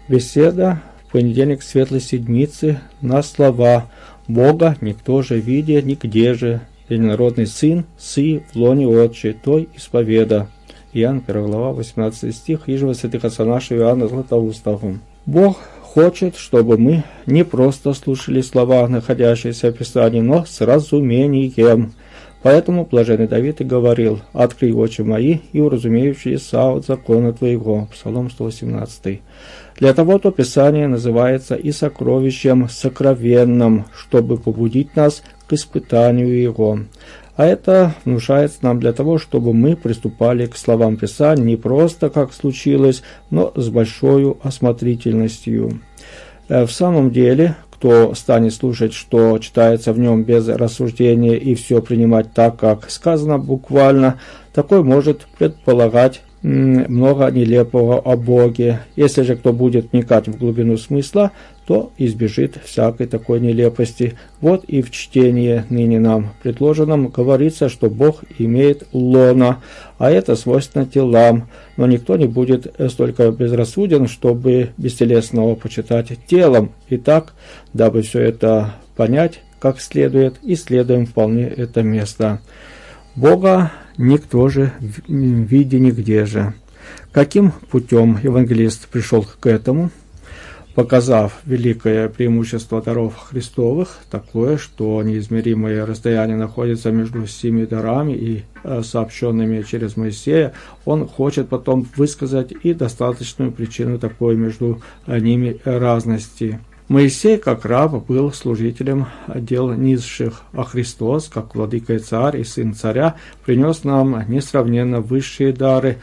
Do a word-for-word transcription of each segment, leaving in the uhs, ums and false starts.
Беседа в понедельник Светлой Седмицы на слова «Бога никто же видя нигде же, единородный Сын, сы в лоне Отче, той исповеда». Иоанн, первая глава, восемнадцатый стих, «Иже во святых отца нашего Иоанна Златоустого». Бог хочет, чтобы мы не просто слушали слова, находящиеся в Писании, но с разумением. Поэтому блаженный Давид и говорил: «Открой очи мои и уразумеющиеся от закона Твоего». Псалом сто восемнадцатый. Для того-то Писание называется и сокровищем сокровенным, чтобы побудить нас к испытанию его. А это внушается нам для того, чтобы мы приступали к словам Писания не просто как случилось, но с большой осмотрительностью. В самом деле, кто станет слушать, что читается в нем без рассуждения и все принимать так, как сказано буквально, такой может предполагать много нелепого о Боге. Если же кто будет вникать в глубину смысла, то избежит всякой такой нелепости. Вот и в чтении ныне нам предложенном говорится, что Бог имеет лона, а это свойственно телам. Но никто не будет столько безрассуден, чтобы бестелесного почитать телом. Итак, дабы все это понять как следует, исследуем вполне это место. Бога никто же видя нигде же. Каким путем евангелист пришел к этому? Показав великое преимущество даров Христовых, такое, что неизмеримое расстояние находится между семи дарами и сообщенными через Моисея, он хочет потом высказать и достаточную причину такой между ними разности. Моисей, как раб, был служителем дел низших, а Христос, как владыка и царь и сын царя, принес нам несравненно высшие дары,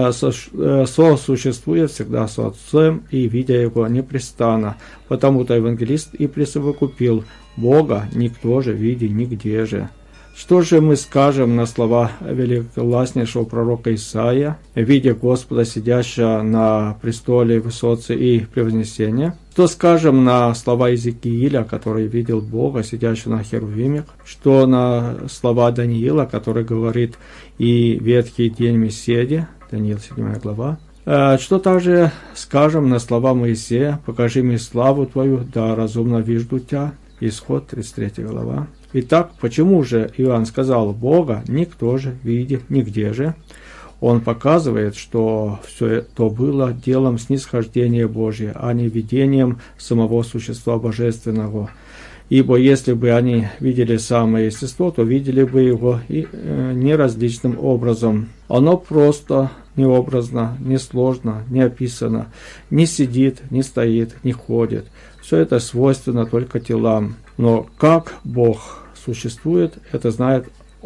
сосуществует всегда с Отцом и видя Его непрестанно. Потому-то евангелист и присовокупил: «Бога никто же видя нигде же». Что же мы скажем на слова великоласнейшего пророка Исаия, видя Господа, сидящего на престоле высоты и превознесения? Что скажем на слова Иезекииля, который видел Бога, сидящего на херувимах? Что на слова Даниила, который говорит: «И ветхий день Месседи», Даниил седьмая глава. Что также скажем на слова Моисея: «Покажи мне славу Твою, да разумно вижду Тебя», Исход тридцать третья глава. Итак, почему же Иоанн сказал: «Бога никто же видит нигде же»? Он показывает, что все это было делом снисхождения Божия, а не видением самого существа божественного. Ибо если бы они видели самое естество, то видели бы его и э, неразличным образом. Оно просто, необразно, несложно, не описано, не сидит, не стоит, не ходит. Все это свойственно только телам. Но как Бог существует, это знает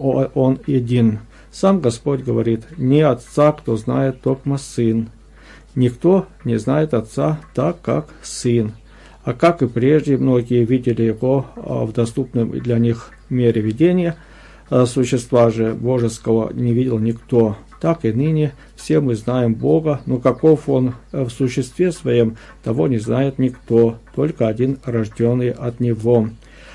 Он един. Сам Господь говорит: «Не Отца, кто знает, токмо Сын». Никто не знает Отца так, как Сын. А как и прежде многие видели Его в доступном для них мере видения, существа же божеского не видел никто. Так и ныне все мы знаем Бога, но каков Он в существе своем, того не знает никто, только один рожденный от Него.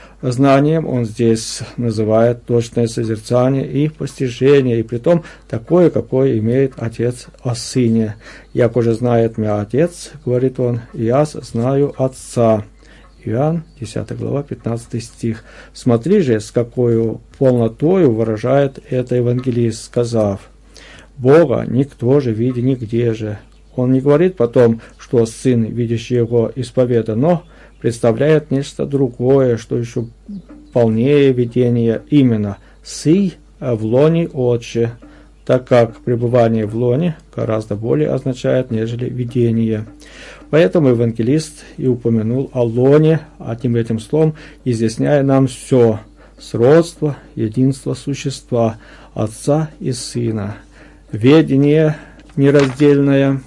Знанием он здесь называет точное созерцание и постижение, и притом такое, какое имеет Отец о Сыне. «Як уже знает меня Отец, — говорит он, — я знаю Отца». Иоанн, десятая глава, пятнадцатый стих. Смотри же, с какой полнотою выражает это евангелист, сказав: «Бога никто же видя нигде же». Он не говорит потом, что Сын, видящий Его, исповеда, но представляет нечто другое, что еще полнее видение, именно «сый в лоне Отче», так как пребывание в лоне гораздо более означает, нежели видение. Поэтому евангелист и упомянул о лоне, одним этим словом изъясняя нам все – сродство, единство существа, Отца и Сына, ведение нераздельное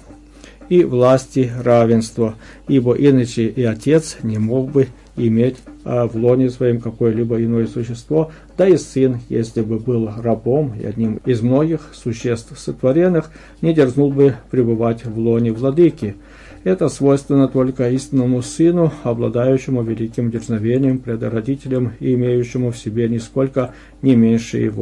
и власти равенства, ибо иначе и Отец не мог бы иметь а, в лоне своем какое-либо иное существо, да и Сын, если бы был рабом и одним из многих существ сотворенных, не дерзнул бы пребывать в лоне владыки. Это свойственно только истинному Сыну, обладающему великим дерзновением пред родителем и имеющему в себе нисколько не меньше его.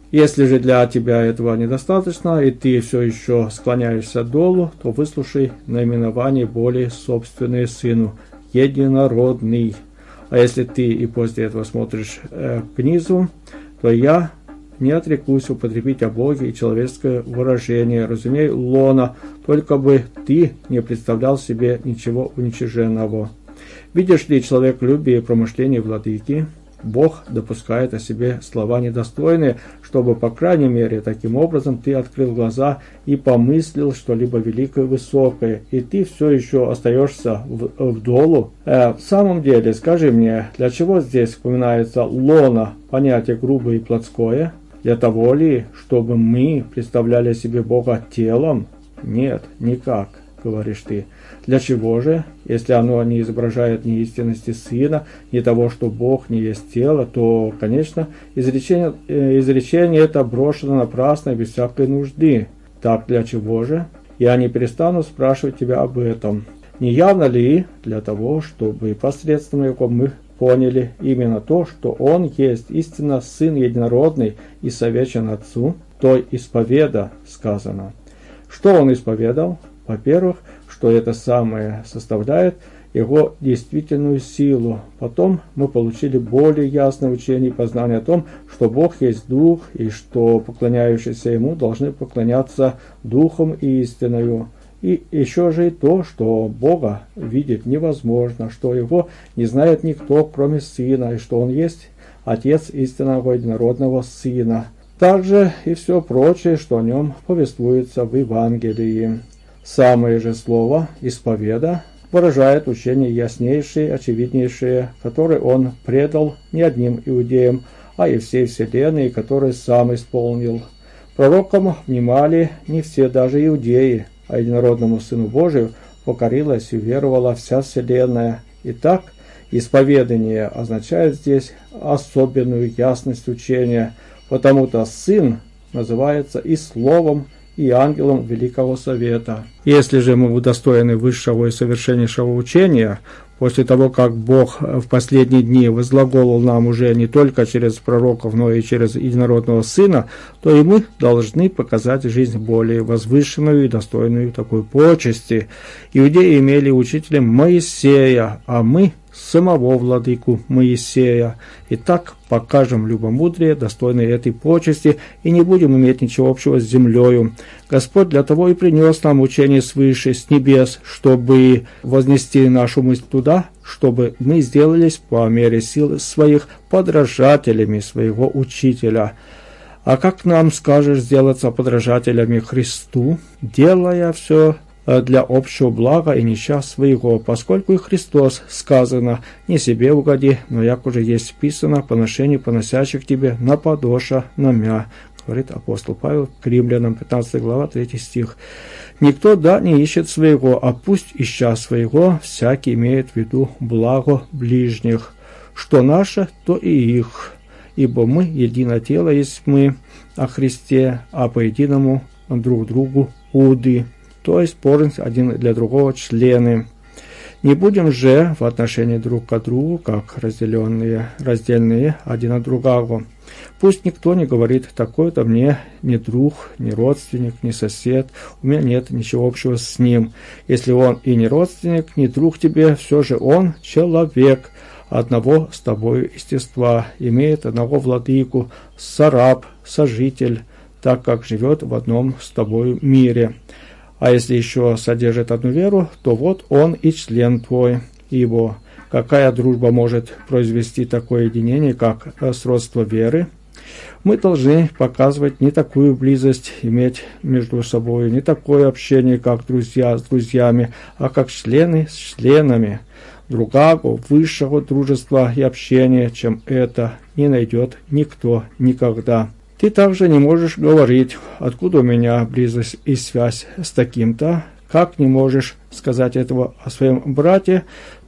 Если же для тебя этого недостаточно, и ты все еще склоняешься долу, то выслушай наименование более собственное сыну, единородный. А если ты и после этого смотришь э, к низу, то я не отрекусь употребить о Боге и человеческое выражение, разумей, лона, только бы ты не представлял себе ничего уничиженного. Видишь ли, человеколюбие и промышление владыки, Бог допускает о себе слова недостойные, чтобы, по крайней мере, таким образом ты открыл глаза и помыслил что-либо великое и высокое, и ты все еще остаешься в, в долу. Э, в самом деле, скажи мне, для чего здесь вспоминается лона, понятие грубое и плотское? Для того ли, чтобы мы представляли себе Бога телом? Нет, никак, говоришь ты. Для чего же, если оно не изображает ни истинности Сына, ни того, что Бог не есть тело, то, конечно, изречение, э, изречение это брошено напрасно и без всякой нужды. Так для чего же? Я не перестану спрашивать тебя об этом. Не явно ли для того, чтобы посредством его мы поняли именно то, что Он есть истинно Сын Единородный и совечен Отцу, то исповеда сказано. Что Он исповедал? Во-первых, что это самое составляет Его действительную силу. Потом мы получили более ясное учение и познание о том, что Бог есть Дух, и что поклоняющиеся Ему должны поклоняться Духом и истиною. И еще же и то, что Бога видеть невозможно, что Его не знает никто, кроме Сына, и что Он есть Отец истинного единородного Сына. Также и все прочее, что о Нем повествуется в Евангелии. Самое же слово «исповеда» выражает учение яснейшее, очевиднейшее, которое Он предал не одним иудеям, а и всей вселенной, которое Сам исполнил. Пророкам внимали не все, даже иудеи, а единородному Сыну Божию покорилась и веровала вся вселенная. Итак, исповедание означает здесь особенную ясность учения, потому-то Сын называется и Словом, и ангелом Великого Совета. Если же мы удостоены высшего и совершеннейшего учения, после того, как Бог в последние дни возглаголил нам уже не только через пророков, но и через единородного Сына, то и мы должны показать жизнь более возвышенную и достойную такой почести. Иудеи имели учителем Моисея, а мы самого владыку Моисея. Итак, покажем любомудрие, достойное этой почести, и не будем иметь ничего общего с землею. Господь для того и принес нам учение свыше, с небес, чтобы вознести нашу мысль туда, чтобы мы сделались по мере сил своих подражателями своего учителя. А как нам скажешь сделаться подражателями Христу, делая все для общего блага и нища своего, поскольку и Христос сказано, не себе угоди, но як уже есть писано, поношение поносящих тебе на подоша на мя, говорит апостол Павел к Римлянам, пятнадцатая глава, третий стих. Никто, да, не ищет своего, а пусть ища своего, всякий имеет в виду благо ближних. Что наше, то и их, ибо мы едино тело есть мы о Христе, а по единому друг другу уды, то есть порознь один для другого члены. Не будем же в отношении друг к другу, как разделенные, раздельные один от другого. Пусть никто не говорит, такой-то мне ни друг, ни родственник, ни сосед, у меня нет ничего общего с ним. Если он и не родственник, ни друг тебе, все же он человек, одного с тобою естества, имеет одного владыку, сараб, сожитель, так как живет в одном с тобою мире. А если еще содержит одну веру, то вот он и член твой, ибо какая дружба может произвести такое единение, как сродство веры? Мы должны показывать не такую близость, иметь между собой не такое общение, как друзья с друзьями, а как члены с членами. Другого, высшего дружества и общения, чем это, не найдет никто никогда. Ты также не можешь говорить, откуда у меня близость и связь с таким-то, как не можешь сказать этого о своем брате.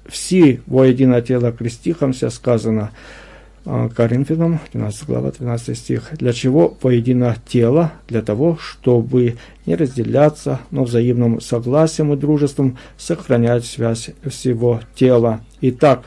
Все во едино тело крестихомся, сказано Коринфянам, двенадцатая глава, тринадцатый стих. Для чего во едино тело? Для того, чтобы не разделяться, но взаимным согласием и дружеством сохранять связь всего тела. Итак,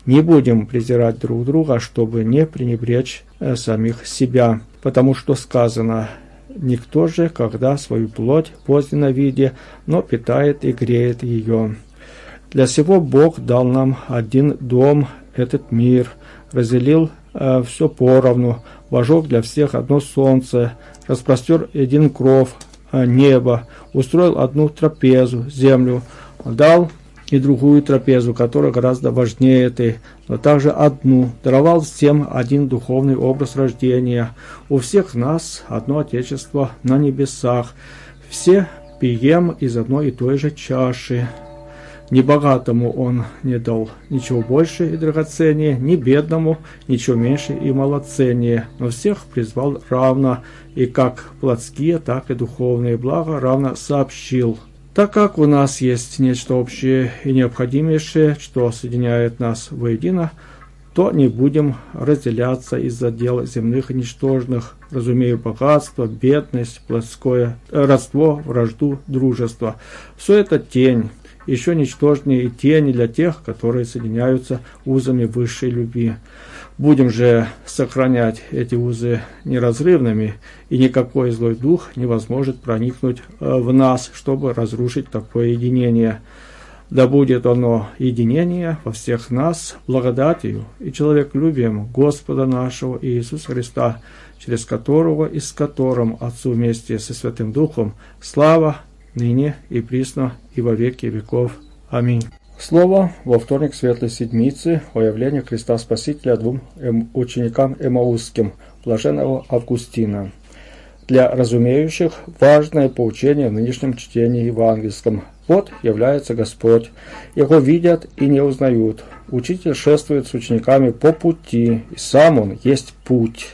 Не будем презирать друг друга, чтобы не пренебречь э, самих себя, потому что сказано: «Никто же, когда свою плоть поздно на виде, но питает и греет ее». Для сего Бог дал нам один дом, этот мир, разделил э, все поровну, вожег для всех одно солнце, распростер один кров, э, небо, устроил одну трапезу, землю, дал и другую трапезу, которая гораздо важнее этой, но также одну, даровал всем один духовный образ рождения. У всех нас одно Отечество на небесах, все пьем из одной и той же чаши. Ни богатому он не дал ничего больше и драгоценнее, ни бедному ничего меньше и малоценнее, но всех призвал равно, и как плотские, так и духовные блага равно сообщил. Так как у нас есть нечто общее и необходимейшее, что соединяет нас воедино, то не будем разделяться из-за дел земных и ничтожных, разумея богатство, бедность, плотское родство, вражду, дружество. Все это тень, еще ничтожнее и тени для тех, которые соединяются узами высшей любви. Будем же сохранять эти узы неразрывными, и никакой злой дух не возможет проникнуть в нас, чтобы разрушить такое единение. Да будет оно единение во всех нас благодатью и человеколюбием Господа нашего Иисуса Христа, через которого и с которым Отцу вместе со Святым Духом слава ныне и присно и во веки веков. Аминь. Слово во вторник Светлой Седмицы о явлении Христа Спасителя двум эм, ученикам Эмаусским, блаженного Августина. Для разумеющих важное поучение в нынешнем чтении евангельском. Вот является Господь, Его видят и не узнают. Учитель шествует с учениками по пути, и сам Он есть путь.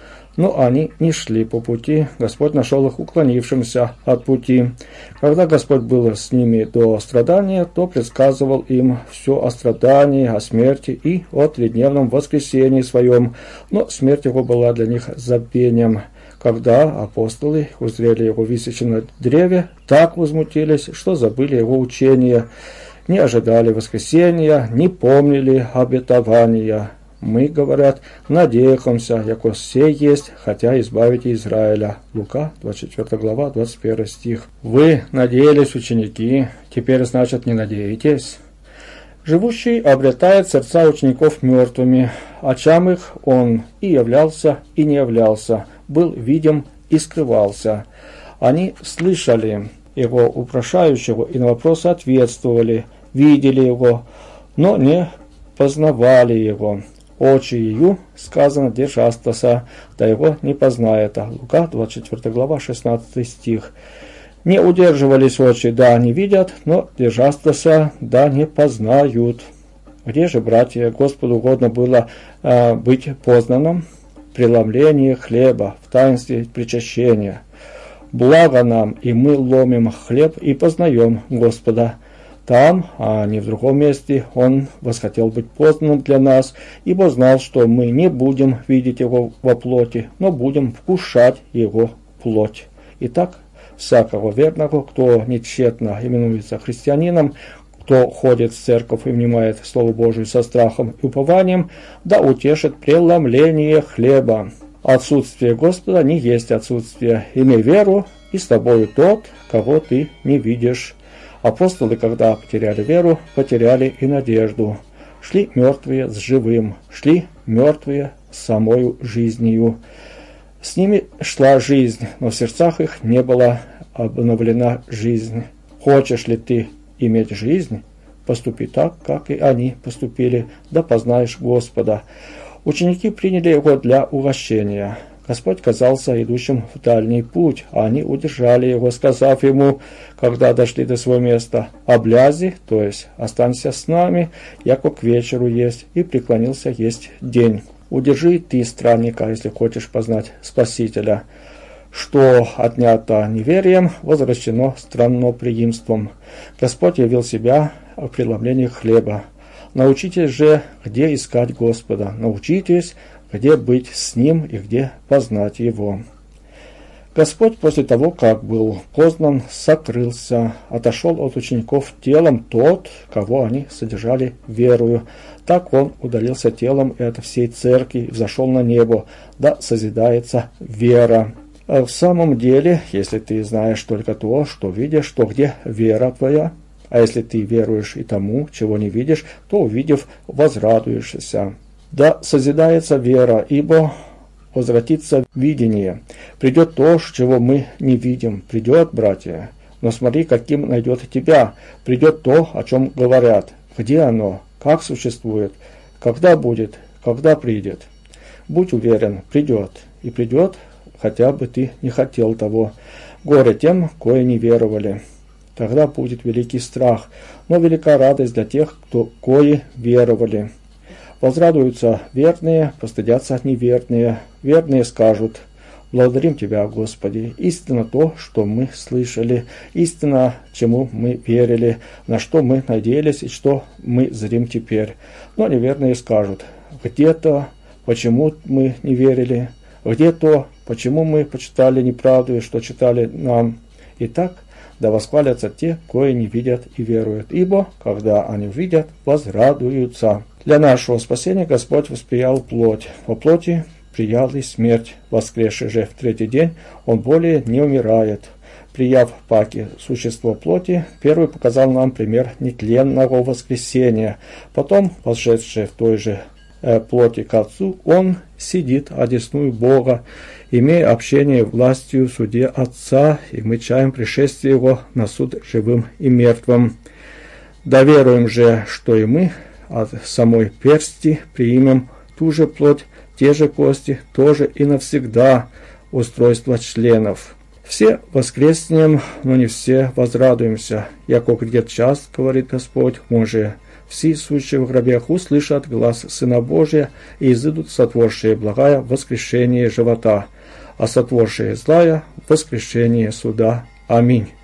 Но они не шли по пути, Господь нашел их уклонившимся от пути. Когда Господь был с ними до страдания, то предсказывал им все о страдании, о смерти и о тридневном воскресении своем, но смерть его была для них забвением. Когда апостолы узрели его висячим на древе, так возмутились, что забыли его учение, не ожидали воскресения, не помнили обетования. Мы, говорят, надеемся, яко сей есть, хотя избавите Израиля. Лука, двадцать четвёртая глава, двадцать первый стих. Вы надеялись, ученики, теперь, значит, не надеетесь. Живущий обретает сердца учеников мертвыми, очам их он и являлся, и не являлся, был видим и скрывался. Они слышали его упрошающего и на вопросы ответствовали, видели его, но не познавали его. Очи ее, сказано, держастся, да его не познает. Лука, двадцать четвёртая глава, шестнадцатый стих. Не удерживались очи, да не видят, но держастся, да не познают. Где же, братья, Господу угодно было э, быть познанным? Преломление хлеба в таинстве причащения. Благо нам, и мы ломим хлеб и познаем Господа. Там, а не в другом месте, Он восхотел быть познанным для нас, ибо знал, что мы не будем видеть Его во плоти, но будем вкушать Его плоть. Итак, всякого верного, кто нечетно именуется христианином, кто ходит в церковь и внимает Слову Божию со страхом и упованием, да утешит преломление хлеба. Отсутствие Господа не есть отсутствие. Имей веру, и с тобою тот, кого ты не видишь. Апостолы, когда потеряли веру, потеряли и надежду. Шли мертвые с живым, шли мертвые с самою жизнью. С ними шла жизнь, но в сердцах их не была обновлена жизнь. Хочешь ли ты иметь жизнь? Поступи так, как и они поступили, да познаешь Господа. Ученики приняли его для угощения. Господь казался идущим в дальний путь, а они удержали его, сказав ему, когда дошли до своего места: «Облязи, то есть останься с нами, яко к вечеру есть», и преклонился есть день. Удержи ты странника, если хочешь познать Спасителя. Что отнято неверием, возвращено странноприимством. Господь явил себя в преломлении хлеба. Научитесь же, где искать Господа. Научитесь, где быть с Ним и где познать Его. Господь после того, как был познан, сокрылся, отошел от учеников телом тот, кого они содержали верою. Так он удалился телом и от всей церкви, взошел на небо, да созидается вера. А в самом деле, если ты знаешь только то, что видишь, то где вера твоя? А если ты веруешь и тому, чего не видишь, то, увидев, возрадуешься. Да созидается вера, ибо возвратится видение. Придет то, чего мы не видим. Придет, братья. Но смотри, каким найдет тебя. Придет то, о чем говорят. Где оно? Как существует? Когда будет? Когда придет? Будь уверен, придет. И придет, хотя бы ты не хотел того. Горе тем, кое не веровали. Тогда будет великий страх, но велика радость для тех, кто кое веровали. Возрадуются верные, постыдятся неверные. Верные скажут: благодарим Тебя, Господи, истинно то, что мы слышали, истинно, чему мы верили, на что мы надеялись и что мы зрим теперь. Но неверные скажут: где то, почему мы не верили, где то, почему мы почитали неправду, что читали нам. Итак, да восхвалятся те, кои не видят и веруют, ибо, когда они увидят, возрадуются. Для нашего спасения Господь восприял плоть. Во плоти приял и смерть. Воскресший же в третий день, Он более не умирает. Прияв паки существо плоти, первый показал нам пример нетленного воскресения. Потом, вошедший в той же э, плоти к Отцу, Он сидит одесную Бога, имея общение властью в суде Отца, и мы чаем пришествие Его на суд живым и мертвым. Да веруем же, что и мы от самой персти примем ту же плоть, те же кости, тоже и навсегда устройство членов. Все воскреснем, но не все возрадуемся. Яко грядет час, говорит Господь, он же все сущие в гробях услышат глас Сына Божия и изыдут сотворшие благая воскрешение живота, а сотворшие злая воскрешение суда. Аминь.